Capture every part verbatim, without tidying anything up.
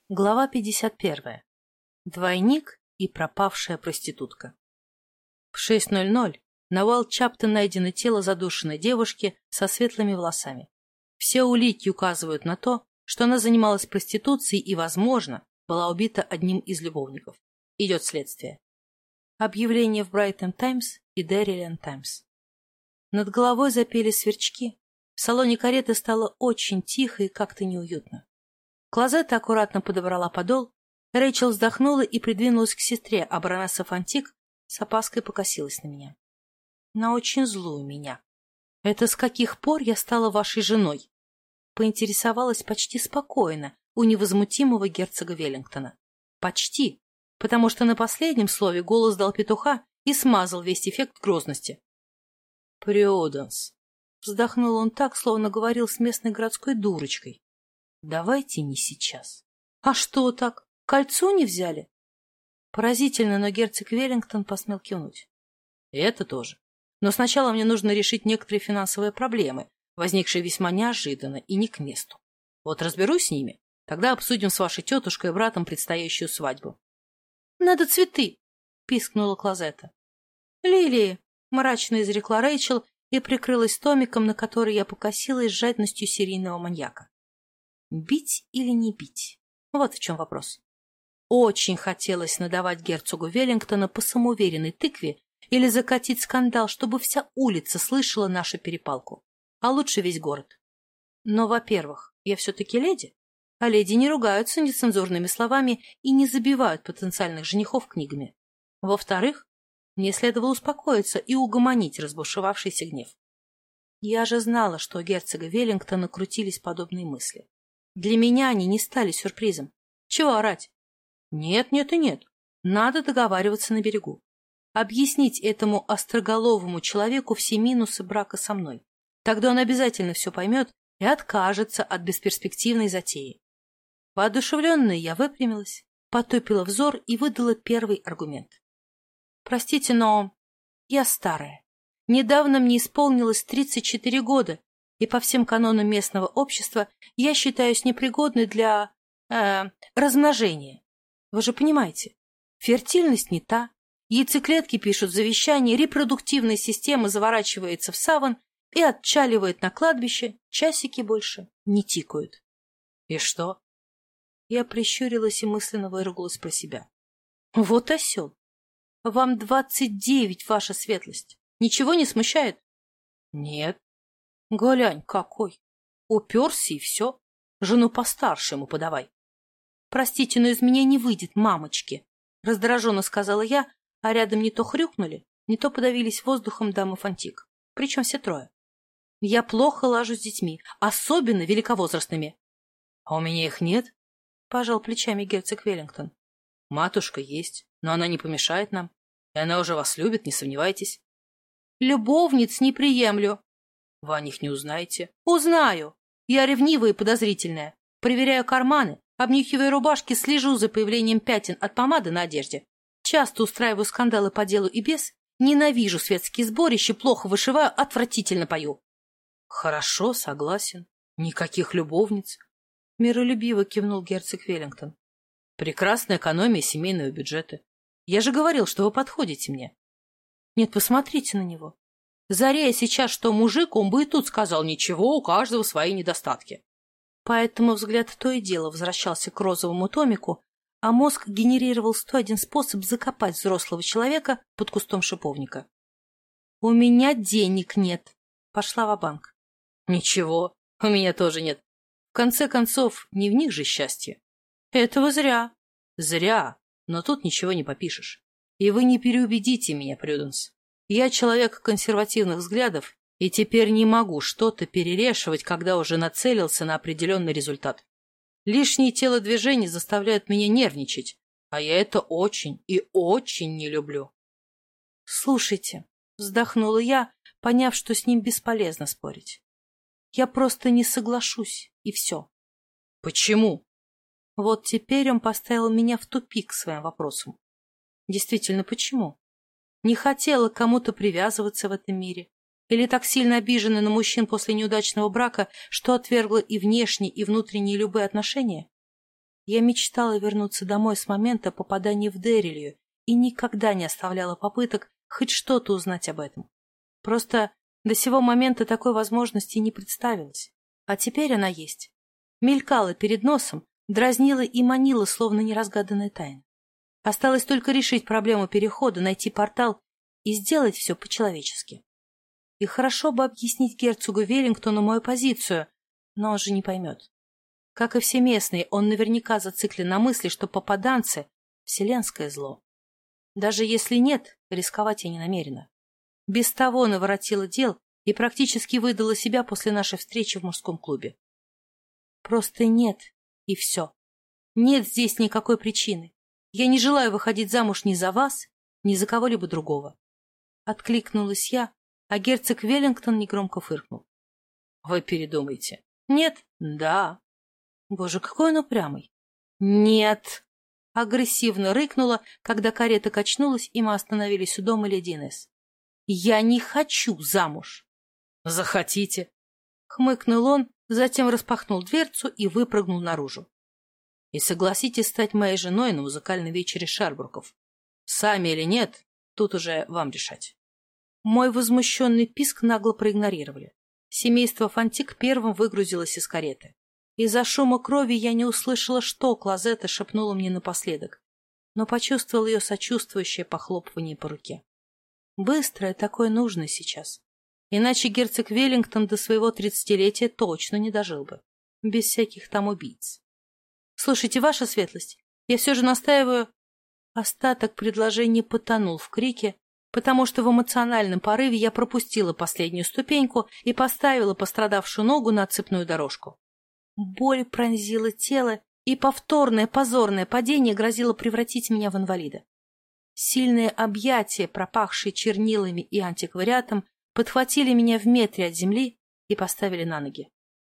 Глава пятьдесят первая. Двойник и пропавшая проститутка. В шесть ноль ноль на Уайлдчаптон найдено тело задушенной девушки со светлыми волосами. Все улики указывают на то, что она занималась проституцией и, возможно, была убита одним из любовников. Идет следствие. Объявление в Брайтон Таймс и Деррилянд Таймс. Над головой запели сверчки. В салоне кареты стало очень тихо и как-то неуютно. Клозетта аккуратно подобрала подол, Рэйчел вздохнула и придвинулась к сестре, а баронесса Фонтик с опаской покосилась на меня. На очень злую меня. Это с каких пор я стала вашей женой? Поинтересовалась почти спокойно у невозмутимого герцога Веллингтона. Почти, потому что на последнем слове голос дал петуха и смазал весь эффект грозности. Прюденс. Вздохнул он так, словно говорил с местной городской дурочкой. Давайте не сейчас. А что так? Кольцо не взяли? Поразительно, но герцог Веллингтон посмел кивнуть. Это тоже. Но сначала мне нужно решить некоторые финансовые проблемы, возникшие весьма неожиданно и не к месту. Вот разберусь с ними, тогда обсудим с вашей тетушкой и братом предстоящую свадьбу. — Надо цветы! — пискнула Клозетта. — Лилии! — мрачно изрекла Рэйчел и прикрылась томиком, на который я покосилась с жадностью серийного маньяка. Бить или не бить? Вот в чем вопрос. Очень хотелось надавать герцогу Веллингтона по самоуверенной тыкве или закатить скандал, чтобы вся улица слышала нашу перепалку, а лучше весь город. Но, во-первых, я все-таки леди, а леди не ругаются нецензурными словами и не забивают потенциальных женихов книгами. Во-вторых, мне следовало успокоиться и угомонить разбушевавшийся гнев. Я же знала, что у герцога Веллингтона крутились подобные мысли. Для меня они не стали сюрпризом. Чего орать? Нет, нет и нет. Надо договариваться на берегу. Объяснить этому остроголовому человеку все минусы брака со мной. Тогда он обязательно все поймет и откажется от бесперспективной затеи. Воодушевленная я выпрямилась, потупила взор и выдала первый аргумент. Простите, но я старая. Недавно мне исполнилось тридцать четыре года, и по всем канонам местного общества я считаюсь непригодной для э, размножения. Вы же понимаете, фертильность не та, яйцеклетки пишут завещание, репродуктивная система заворачивается в саван и отчаливает на кладбище, часики больше не тикают. И что? Я прищурилась и мысленно выругалась про себя. Вот осел. Вам двадцать девять, ваша светлость. Ничего не смущает? Нет. Глянь, какой! Уперся и все. Жену постарше ему подавай. Простите, но из меня не выйдет, мамочки, раздраженно сказала я, а рядом не то хрюкнули, не то подавились воздухом дамы Фонтик. Причем все трое. Я плохо лажу с детьми, особенно великовозрастными. А у меня их нет, пожал плечами герцог Веллингтон. Матушка есть, но она не помешает нам, и она уже вас любит, не сомневайтесь. Любовниц не приемлю. Вы о них не узнаете? Узнаю. Я ревнивая и подозрительная. Проверяю карманы, обнюхиваю рубашки, слежу за появлением пятен от помады на одежде. Часто устраиваю скандалы по делу и без. Ненавижу светские сборища, плохо вышиваю, отвратительно пою. Хорошо, согласен. Никаких любовниц. Миролюбиво кивнул герцог Веллингтон. Прекрасная экономия семейного бюджета. Я же говорил, что вы подходите мне. Нет, посмотрите на него. Заря сейчас, что мужик, он бы и тут сказал, ничего, у каждого свои недостатки. Поэтому взгляд то и дело возвращался к розовому томику, а мозг генерировал сто один способ закопать взрослого человека под кустом шиповника. «У меня денег нет», — пошла ва-банк. «Ничего, у меня тоже нет. В конце концов, не в них же счастье». «Этого зря». «Зря, но тут ничего не попишешь. И вы не переубедите меня, Прюденс. Я человек консервативных взглядов и теперь не могу что-то перерешивать, когда уже нацелился на определенный результат. Лишние телодвижения заставляют меня нервничать, а я это очень и очень не люблю». «Слушайте», — вздохнула я, поняв, что с ним бесполезно спорить. «Я просто не соглашусь, и все». «Почему?» Вот теперь он поставил меня в тупик своим вопросом. Действительно, почему? Не хотела к кому-то привязываться в этом мире? Или так сильно обижена на мужчин после неудачного брака, что отвергла и внешние, и внутренние любые отношения? Я мечтала вернуться домой с момента попадания в Деррилью и никогда не оставляла попыток хоть что-то узнать об этом. Просто до сего момента такой возможности не представилось. А теперь она есть. Мелькала перед носом, дразнила и манила, словно неразгаданная тайна. Осталось только решить проблему перехода, найти портал и сделать все по-человечески. И хорошо бы объяснить герцогу Веллингтону мою позицию, но он же не поймет. Как и все местные, он наверняка зациклен на мысли, что попаданцы — вселенское зло. Даже если нет, рисковать я не намерена. Без того наворотила дел и практически выдала себя после нашей встречи в мужском клубе. Просто нет, и все. Нет здесь никакой причины. Я не желаю выходить замуж ни за вас, ни за кого-либо другого. Откликнулась я, а герцог Веллингтон негромко фыркнул. Вы передумайте. Нет? Да. Боже, какой он упрямый. Нет. Агрессивно рыкнула, когда карета качнулась, и мы остановились у дома леди Инесс. Я не хочу замуж. Захотите. Хмыкнул он, затем распахнул дверцу и выпрыгнул наружу. И согласитесь стать моей женой на музыкальном вечере Шербруков. Сами или нет, тут уже вам решать. Мой возмущенный писк нагло проигнорировали. Семейство Фантик первым выгрузилось из кареты. Из-за шума крови я не услышала, что Клозетта шепнула мне напоследок, но почувствовала ее сочувствующее похлопывание по руке. Быстрое такое нужно сейчас. Иначе герцог Веллингтон до своего тридцатилетия точно не дожил бы. Без всяких там убийц. Слушайте, ваша светлость, я все же настаиваю... Остаток предложения потонул в крике, потому что в эмоциональном порыве я пропустила последнюю ступеньку и поставила пострадавшую ногу на цепную дорожку. Боль пронзила тело, и повторное позорное падение грозило превратить меня в инвалида. Сильные объятия, пропахшие чернилами и антиквариатом, подхватили меня в метре от земли и поставили на ноги.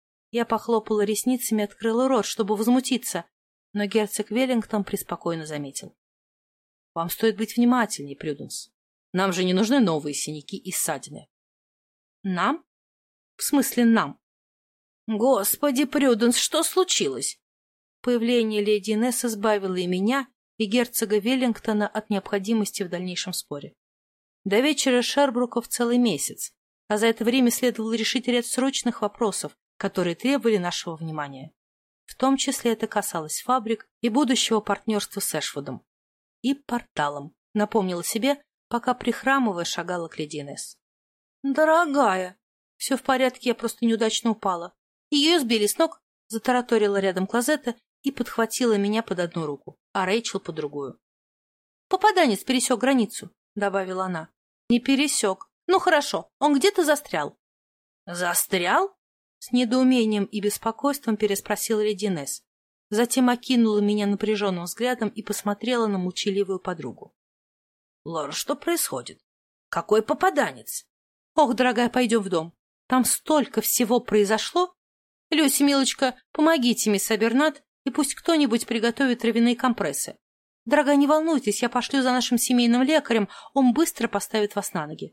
Я похлопала ресницами и открыла рот, чтобы возмутиться, но герцог Веллингтон преспокойно заметил. — Вам стоит быть внимательнее, Прюденс. Нам же не нужны новые синяки и ссадины. — Нам? В смысле нам? — Господи, Прюденс, что случилось? Появление леди Инесс избавило и меня, и герцога Веллингтона от необходимости в дальнейшем споре. До вечера Шербруков целый месяц, а за это время следовало решить ряд срочных вопросов, которые требовали нашего внимания. В том числе это касалось фабрик и будущего партнерства с Эшвудом. И порталом, напомнила себе, пока прихрамывая шагала к леди Инесс. «Дорогая!» «Все в порядке, я просто неудачно упала. Ее сбили с ног», — затараторила рядом Клозетта и подхватила меня под одну руку, а Рэйчел под другую. «Попаданец пересек границу», — добавила она. «Не пересек. Ну хорошо, он где-то застрял». «Застрял?» — с недоумением и беспокойством переспросила леди Инесс. Затем окинула меня напряженным взглядом и посмотрела на молчаливую подругу. — Лора, что происходит? Какой попаданец? — Ох, дорогая, пойдем в дом. Там столько всего произошло. Люси, милочка, помогите мисс Абернат, и пусть кто-нибудь приготовит травяные компрессы. Дорогая, не волнуйтесь, я пошлю за нашим семейным лекарем, он быстро поставит вас на ноги.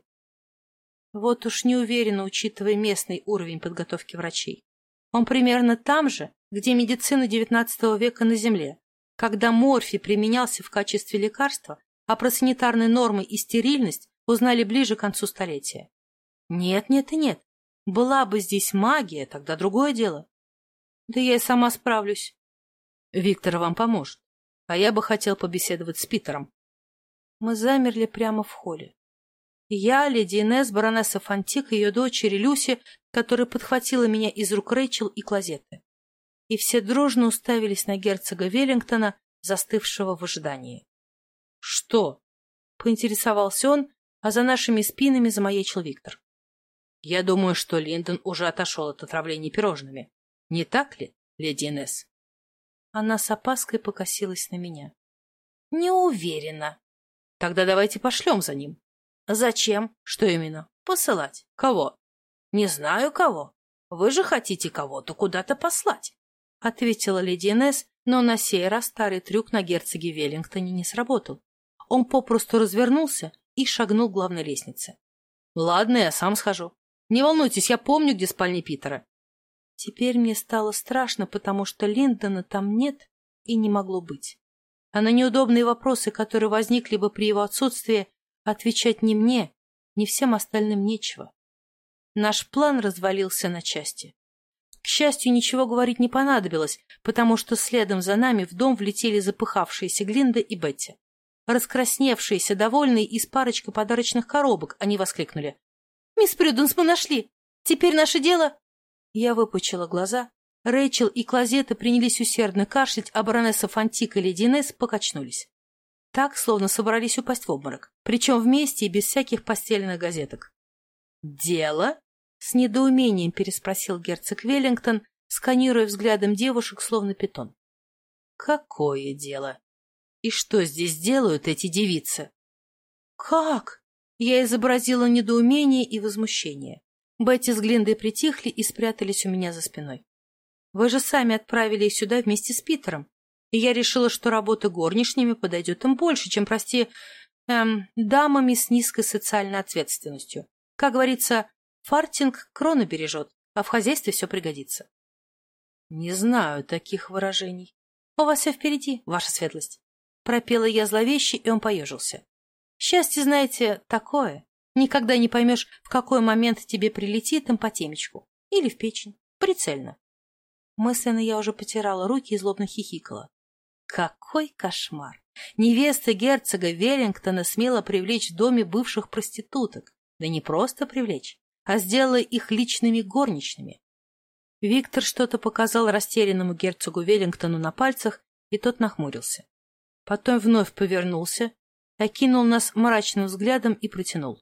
Вот уж не уверена, учитывая местный уровень подготовки врачей. Он примерно там же, где медицина девятнадцатого века на Земле, когда морфий применялся в качестве лекарства, а про санитарные нормы и стерильность узнали ближе к концу столетия. Нет, нет и нет. Была бы здесь магия, тогда другое дело. Да я и сама справлюсь. Виктор вам поможет, а я бы хотел побеседовать с Питером. Мы замерли прямо в холле. Я, леди Инесс, баронесса Фантик и ее дочери Люси, которая подхватила меня из рук Рэйчел и Клозетты. И все дружно уставились на герцога Веллингтона, застывшего в ожидании. — Что? — поинтересовался он, а за нашими спинами замаячил Виктор. — Я думаю, что Линдон уже отошел от отравления пирожными. Не так ли, леди Инесс? Она с опаской покосилась на меня. — Не уверена. — Тогда давайте пошлем за ним. — Зачем? — Что именно? — Посылать. — Кого? — Не знаю кого. Вы же хотите кого-то куда-то послать. — ответила леди Инесс, но на сей раз старый трюк на герцоге Веллингтоне не сработал. Он попросту развернулся и шагнул к главной лестнице. — Ладно, я сам схожу. Не волнуйтесь, я помню, где спальня Питера. Теперь мне стало страшно, потому что Линдона там нет и не могло быть. А на неудобные вопросы, которые возникли бы при его отсутствии, отвечать ни мне, ни всем остальным нечего. Наш план развалился на части. К счастью, ничего говорить не понадобилось, потому что следом за нами в дом влетели запыхавшиеся Глинда и Бетти. Раскрасневшиеся, довольные и с парочкой подарочных коробок, они воскликнули: «Мисс Прюденс, мы нашли! Теперь наше дело...» Я выпучила глаза. Рэйчел и Клозетта принялись усердно кашлять, а баронесса Фантик и леди Инесс покачнулись. Так, словно собрались упасть в обморок, причем вместе и без всяких постеленных газеток. «Дело?» — с недоумением переспросил герцог Веллингтон, сканируя взглядом девушек, словно питон. «Какое дело? И что здесь делают эти девицы?» «Как?» — я изобразила недоумение и возмущение. Бетти с Глиндой притихли и спрятались у меня за спиной. «Вы же сами отправили их сюда вместе с Питером, и я решила, что работа горничными подойдет им больше, чем, прости, эм, дамами с низкой социальной ответственностью. Как говорится, фартинг крону бережет, а в хозяйстве все пригодится». «Не знаю таких выражений. У вас все впереди, ваша светлость». Пропела я зловеще, и он поежился. «Счастье, знаете, такое. Никогда не поймешь, в какой момент тебе прилетит им по темечку. Или в печень. Прицельно». Мысленно я уже потирала руки и злобно хихикала. Какой кошмар! Невеста герцога Веллингтона смела привлечь в доме бывших проституток. Да не просто привлечь, а сделала их личными горничными. Виктор что-то показал растерянному герцогу Веллингтону на пальцах, и тот нахмурился. Потом вновь повернулся, окинул нас мрачным взглядом и протянул.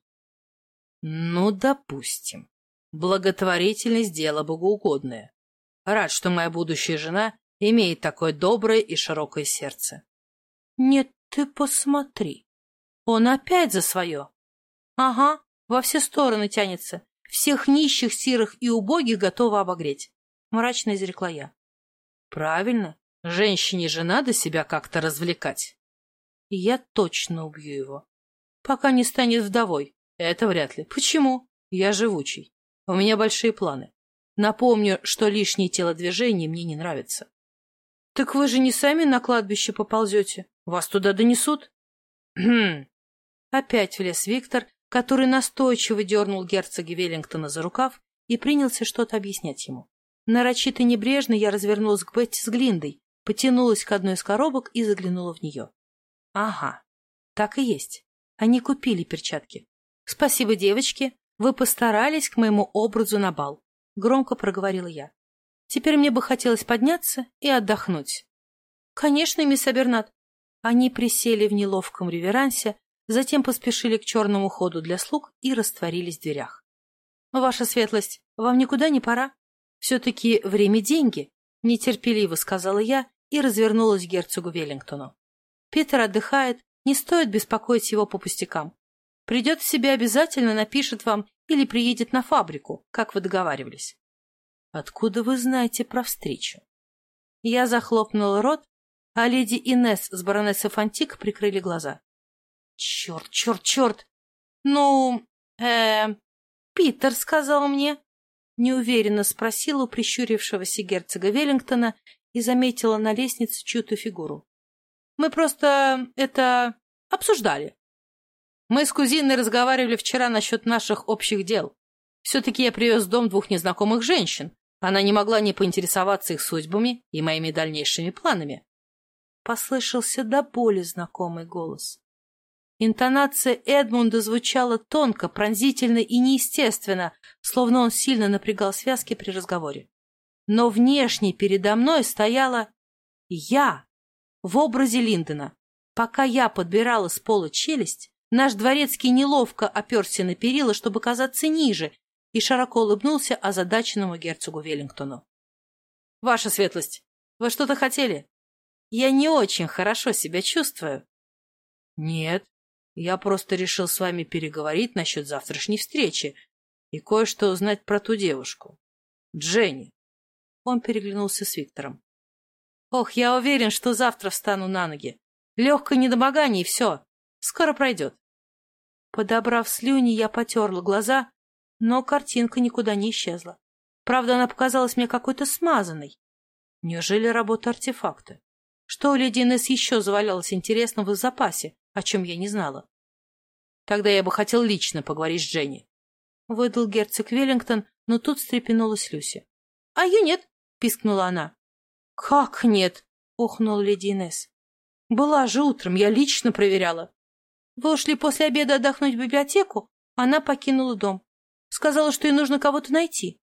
«Ну, допустим. Благотворительность — дело богоугодное. Рад, что моя будущая жена имеет такое доброе и широкое сердце». «Нет, ты посмотри. Он опять за свое». «Ага, во все стороны тянется. Всех нищих, сирых и убогих готова обогреть», — мрачно изрекла я. «Правильно. Женщине же надо себя как-то развлекать». И я точно убью его. Пока не станет вдовой. Это вряд ли. Почему? Я живучий. У меня большие планы. Напомню, что лишние телодвижения мне не нравятся. Так вы же не сами на кладбище поползете? Вас туда донесут? Хм. Опять влез Виктор, который настойчиво дернул герцога Веллингтона за рукав и принялся что-то объяснять ему. Нарочито небрежно я развернулась к Бетти с Глиндой, потянулась к одной из коробок и заглянула в нее. Ага, так и есть. Они купили перчатки. Спасибо, девочки, вы постарались к моему образу на бал. Громко проговорила я. Теперь мне бы хотелось подняться и отдохнуть. Конечно, мисс Абернат. Они присели в неловком реверансе, затем поспешили к черному ходу для слуг и растворились в дверях. Ваша светлость, вам никуда не пора? Все-таки время — деньги, нетерпеливо сказала я и развернулась к герцогу Веллингтону. Питер отдыхает, не стоит беспокоить его по пустякам. Придет в себя, обязательно напишет вам или приедет на фабрику, как вы договаривались. Откуда вы знаете про встречу? Я захлопнула рот, а леди Инесс с баронессой Фантик прикрыли глаза. Черт, черт, черт! Ну, э, Питер сказал мне, неуверенно спросила у прищурившегося герцога Веллингтона и заметила на лестнице чью-то фигуру. Мы просто это обсуждали. Мы с кузиной разговаривали вчера насчет наших общих дел. Все-таки я привез в дом двух незнакомых женщин. Она не могла не поинтересоваться их судьбами и моими дальнейшими планами. Послышался до боли знакомый голос. Интонация Эдмунда звучала тонко, пронзительно и неестественно, словно он сильно напрягал связки при разговоре. Но внешне передо мной стояла я в образе Линдона. Пока я подбирала с пола челюсть, наш дворецкий неловко оперся на перила, чтобы казаться ниже, и широко улыбнулся озадаченному герцогу Веллингтону. — Ваша светлость, вы что-то хотели? Я не очень хорошо себя чувствую. — Нет, я просто решил с вами переговорить насчет завтрашней встречи и кое-что узнать про ту девушку. Дженни. Он переглянулся с Виктором. — Ох, я уверен, что завтра встану на ноги. Легкое недомогание, и все. Скоро пройдет. Подобрав слюни, я потерла глаза, но картинка никуда не исчезла. Правда, она показалась мне какой-то смазанной. Неужели работа артефакта? Что у леди Инесс еще завалялось интересного в запасе, о чем я не знала? Тогда я бы хотел лично поговорить с Дженни. Выдал герцог Веллингтон, но тут встрепенулась Люси. — А ее нет, — пискнула она. — Как нет? — охнула леди Инесс. — Была же утром, я лично проверяла. Вы ушли после обеда отдохнуть в библиотеку? Она покинула дом. Сказала, что ей нужно кого-то найти.